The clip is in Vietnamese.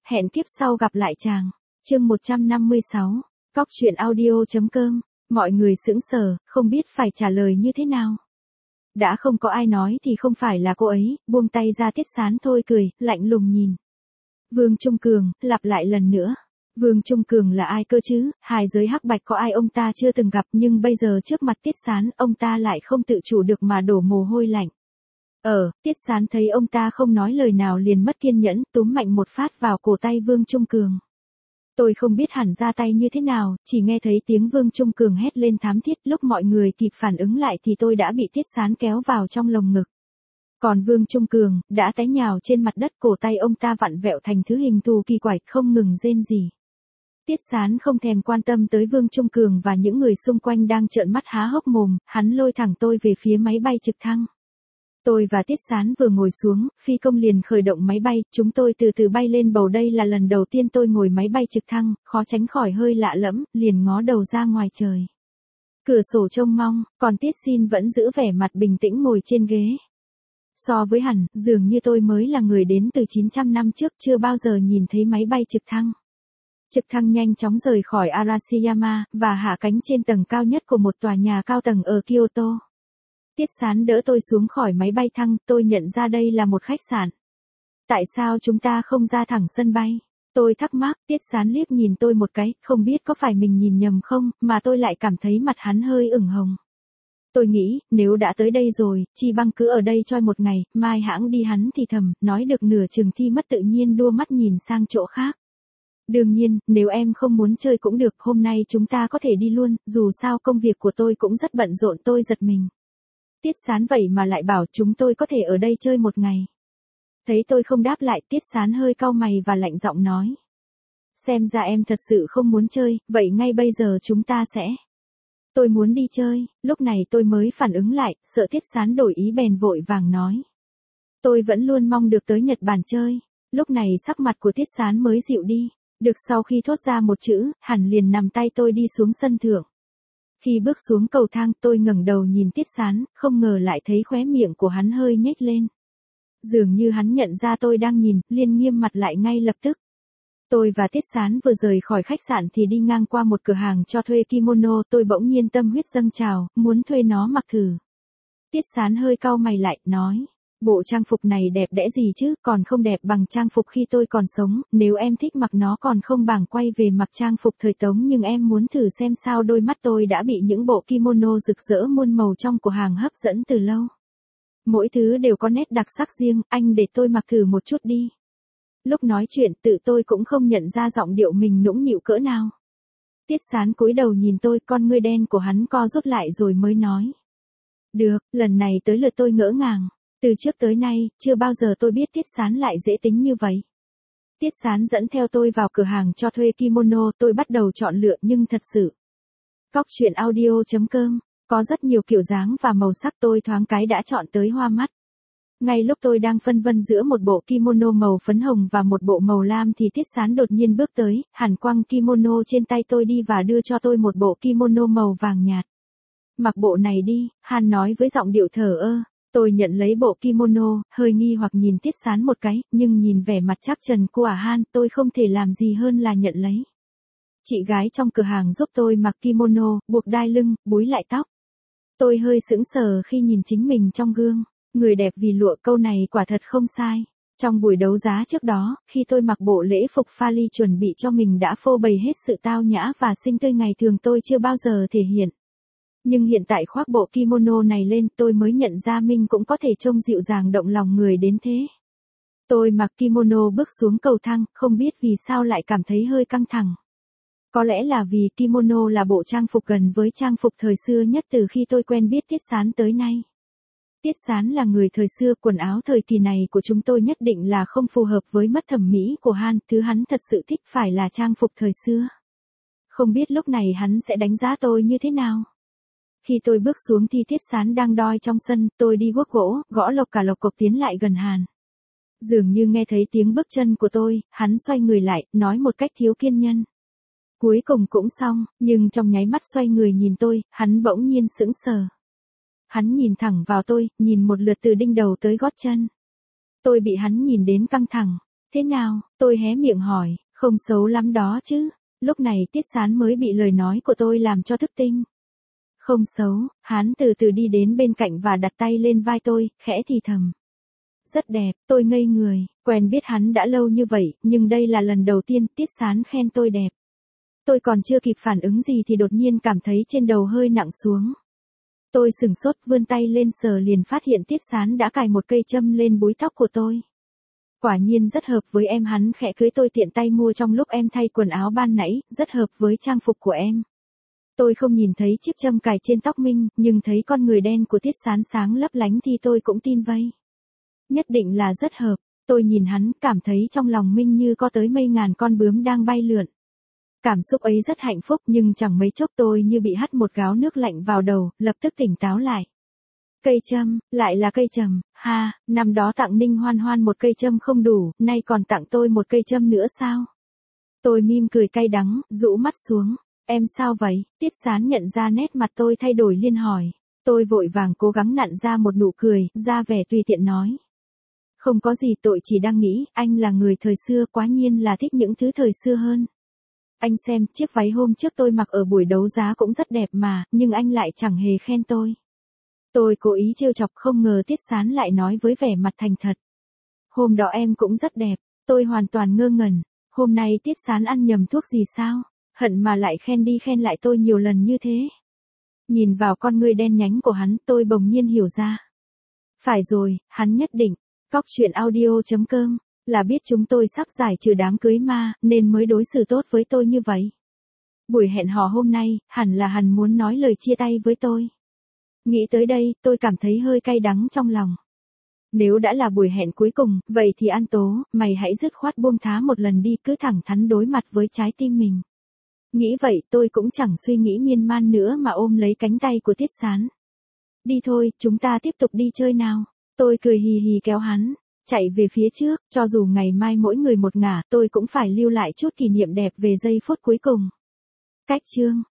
hẹn kiếp sau gặp lại chàng. Chương 156, Cóc truyện audio.com, mọi người sững sờ, không biết phải trả lời như thế nào. Đã không có ai nói thì không phải là cô ấy, buông tay ra Tiết Sán thôi cười, lạnh lùng nhìn. Vương Trung Cường, lặp lại lần nữa. Vương Trung Cường là ai cơ chứ, hài giới hắc bạch có ai ông ta chưa từng gặp, nhưng bây giờ trước mặt Tiết Sán, ông ta lại không tự chủ được mà đổ mồ hôi lạnh. Tiết Sán thấy ông ta không nói lời nào liền mất kiên nhẫn, túm mạnh một phát vào cổ tay Vương Trung Cường. Tôi không biết hẳn ra tay như thế nào, chỉ nghe thấy tiếng Vương Trung Cường hét lên thảm thiết, lúc mọi người kịp phản ứng lại thì tôi đã bị Tiết Sán kéo vào trong lồng ngực. Còn Vương Trung Cường, đã té nhào trên mặt đất, cổ tay ông ta vặn vẹo thành thứ hình thù kỳ quặc, không ngừng rên rỉ. Tiết Sán không thèm quan tâm tới Vương Trung Cường và những người xung quanh đang trợn mắt há hốc mồm, hắn lôi thẳng tôi về phía máy bay trực thăng. Tôi và Tiết Sán vừa ngồi xuống, phi công liền khởi động máy bay, chúng tôi từ từ bay lên bầu. Đây là lần đầu tiên tôi ngồi máy bay trực thăng, khó tránh khỏi hơi lạ lẫm, liền ngó đầu ra ngoài trời. Cửa sổ trông mong, còn Tiết Xin vẫn giữ vẻ mặt bình tĩnh ngồi trên ghế. So với hẳn, dường như tôi mới là người đến từ 900 năm trước, chưa bao giờ nhìn thấy máy bay trực thăng. Trực thăng nhanh chóng rời khỏi Arashiyama, và hạ cánh trên tầng cao nhất của một tòa nhà cao tầng ở Kyoto. Tiết Sán đỡ tôi xuống khỏi máy bay thăng, tôi nhận ra đây là một khách sạn. Tại sao chúng ta không ra thẳng sân bay? Tôi thắc mắc, Tiết Sán liếc nhìn tôi một cái, không biết có phải mình nhìn nhầm không, mà tôi lại cảm thấy mặt hắn hơi ửng hồng. Tôi nghĩ, nếu đã tới đây rồi, chi bằng cứ ở đây cho một ngày, mai hãng đi. Hắn thì thầm, nói được nửa chừng thì mất tự nhiên đua mắt nhìn sang chỗ khác. Đương nhiên, nếu em không muốn chơi cũng được, hôm nay chúng ta có thể đi luôn, dù sao công việc của tôi cũng rất bận rộn. Tôi giật mình. Tiết Sán vậy mà lại bảo chúng tôi có thể ở đây chơi một ngày. Thấy tôi không đáp lại, Tiết Sán hơi cau mày và lạnh giọng nói. Xem ra em thật sự không muốn chơi, vậy ngay bây giờ chúng ta sẽ. Tôi muốn đi chơi, lúc này tôi mới phản ứng lại, sợ Tiết Sán đổi ý bèn vội vàng nói. Tôi vẫn luôn mong được tới Nhật Bản chơi. Lúc này sắc mặt của Tiết Sán mới dịu đi, được sau khi thốt ra một chữ, hẳn liền nắm tay tôi đi xuống sân thượng. Khi bước xuống cầu thang, tôi ngẩng đầu nhìn Tiết Sán, không ngờ lại thấy khóe miệng của hắn hơi nhếch lên. Dường như hắn nhận ra tôi đang nhìn, liền nghiêm mặt lại ngay lập tức. Tôi và Tiết Sán vừa rời khỏi khách sạn thì đi ngang qua một cửa hàng cho thuê kimono, tôi bỗng nhiên tâm huyết dâng trào, muốn thuê nó mặc thử. Tiết Sán hơi cau mày lại, nói. Bộ trang phục này đẹp đẽ gì chứ, còn không đẹp bằng trang phục khi tôi còn sống, nếu em thích mặc nó còn không bằng quay về mặc trang phục thời Tống, nhưng em muốn thử xem sao. Đôi mắt tôi đã bị những bộ kimono rực rỡ muôn màu trong cửa hàng hấp dẫn từ lâu. Mỗi thứ đều có nét đặc sắc riêng, anh để tôi mặc thử một chút đi. Lúc nói chuyện tự tôi cũng không nhận ra giọng điệu mình nũng nịu cỡ nào. Tiết Sán cúi đầu nhìn tôi, con ngươi đen của hắn co rút lại rồi mới nói. Được, lần này tới lượt tôi ngỡ ngàng. Từ trước tới nay, chưa bao giờ tôi biết Tiết Sán lại dễ tính như vậy. Tiết Sán dẫn theo tôi vào cửa hàng cho thuê kimono, tôi bắt đầu chọn lựa nhưng thật sự. Cóc truyện audio.com, có rất nhiều kiểu dáng và màu sắc, tôi thoáng cái đã chọn tới hoa mắt. Ngay lúc tôi đang phân vân giữa một bộ kimono màu phấn hồng và một bộ màu lam thì Tiết Sán đột nhiên bước tới, hàn quăng kimono trên tay tôi đi và đưa cho tôi một bộ kimono màu vàng nhạt. Mặc bộ này đi, hắn nói với giọng điệu thờ ơ. Tôi nhận lấy bộ kimono, hơi nghi hoặc nhìn Tiết Sán một cái, nhưng nhìn vẻ mặt tráp trần của Han, tôi không thể làm gì hơn là nhận lấy. Chị gái trong cửa hàng giúp tôi mặc kimono, buộc đai lưng, búi lại tóc. Tôi hơi sững sờ khi nhìn chính mình trong gương. Người đẹp vì lụa, câu này quả thật không sai. Trong buổi đấu giá trước đó, khi tôi mặc bộ lễ phục pha ly chuẩn bị cho mình đã phô bày hết sự tao nhã và xinh tươi ngày thường tôi chưa bao giờ thể hiện. Nhưng hiện tại khoác bộ kimono này lên, tôi mới nhận ra mình cũng có thể trông dịu dàng động lòng người đến thế. Tôi mặc kimono bước xuống cầu thang, không biết vì sao lại cảm thấy hơi căng thẳng. Có lẽ là vì kimono là bộ trang phục gần với trang phục thời xưa nhất từ khi tôi quen biết Tiết Sán tới nay. Tiết Sán là người thời xưa, quần áo thời kỳ này của chúng tôi nhất định là không phù hợp với mắt thẩm mỹ của Han, thứ hắn thật sự thích phải là trang phục thời xưa. Không biết lúc này hắn sẽ đánh giá tôi như thế nào. Khi tôi bước xuống thì Tiết Sán đang đoi trong sân, tôi đi guốc gỗ, gõ lộc cả lộc cộc tiến lại gần Han. Dường như nghe thấy tiếng bước chân của tôi, hắn xoay người lại, nói một cách thiếu kiên nhẫn. Cuối cùng cũng xong, nhưng trong nháy mắt xoay người nhìn tôi, hắn bỗng nhiên sững sờ. Hắn nhìn thẳng vào tôi, nhìn một lượt từ đinh đầu tới gót chân. Tôi bị hắn nhìn đến căng thẳng. Thế nào? Tôi hé miệng hỏi, không xấu lắm đó chứ. Lúc này Tiết Sán mới bị lời nói của tôi làm cho thức tinh. Không xấu, hắn từ từ đi đến bên cạnh và đặt tay lên vai tôi, khẽ thì thầm. Rất đẹp, tôi ngây người, quen biết hắn đã lâu như vậy, nhưng đây là lần đầu tiên Tiết Sán khen tôi đẹp. Tôi còn chưa kịp phản ứng gì thì đột nhiên cảm thấy trên đầu hơi nặng xuống. Tôi sửng sốt vươn tay lên sờ liền phát hiện Tiết Sán đã cài một cây châm lên búi tóc của tôi. Quả nhiên rất hợp với em, hắn khẽ cưới tôi tiện tay mua trong lúc em thay quần áo ban nãy, rất hợp với trang phục của em. Tôi không nhìn thấy chiếc châm cài trên tóc Minh, nhưng thấy con người đen của Tiết Sán sáng lấp lánh thì tôi cũng tin vây. Nhất định là rất hợp, tôi nhìn hắn, cảm thấy trong lòng Minh như có tới mây ngàn con bướm đang bay lượn. Cảm xúc ấy rất hạnh phúc nhưng chẳng mấy chốc tôi như bị hắt một gáo nước lạnh vào đầu, lập tức tỉnh táo lại. Cây châm, lại là cây châm, ha, năm đó tặng Ninh Hoan Hoan một cây châm không đủ, nay còn tặng tôi một cây châm nữa sao? Tôi mỉm cười cay đắng, rũ mắt xuống, em sao vậy? Tiết Sán nhận ra nét mặt tôi thay đổi liền hỏi. Tôi vội vàng cố gắng nặn ra một nụ cười, ra vẻ tùy tiện nói. Không có gì, tôi chỉ đang nghĩ, anh là người thời xưa, quá nhiên là thích những thứ thời xưa hơn. Anh xem, chiếc váy hôm trước tôi mặc ở buổi đấu giá cũng rất đẹp mà, nhưng anh lại chẳng hề khen tôi. Tôi cố ý trêu chọc, không ngờ Tiết Sán lại nói với vẻ mặt thành thật. Hôm đó em cũng rất đẹp, tôi hoàn toàn ngơ ngẩn. Hôm nay Tiết Sán ăn nhầm thuốc gì sao? Hận mà lại khen đi khen lại tôi nhiều lần như thế. Nhìn vào con ngươi đen nhánh của hắn, tôi bỗng nhiên hiểu ra. Phải rồi, hắn nhất định. Cóc truyện audio.com là biết chúng tôi sắp giải trừ đám cưới ma, nên mới đối xử tốt với tôi như vậy. Buổi hẹn hò hôm nay, hẳn là hắn muốn nói lời chia tay với tôi. Nghĩ tới đây, tôi cảm thấy hơi cay đắng trong lòng. Nếu đã là buổi hẹn cuối cùng, vậy thì An Tố, mày hãy dứt khoát buông thá một lần đi, cứ thẳng thắn đối mặt với trái tim mình. Nghĩ vậy, tôi cũng chẳng suy nghĩ miên man nữa mà ôm lấy cánh tay của Tiết Sán. Đi thôi, chúng ta tiếp tục đi chơi nào. Tôi cười hì hì kéo hắn, chạy về phía trước, cho dù ngày mai mỗi người một ngả, tôi cũng phải lưu lại chút kỷ niệm đẹp về giây phút cuối cùng. Cách chương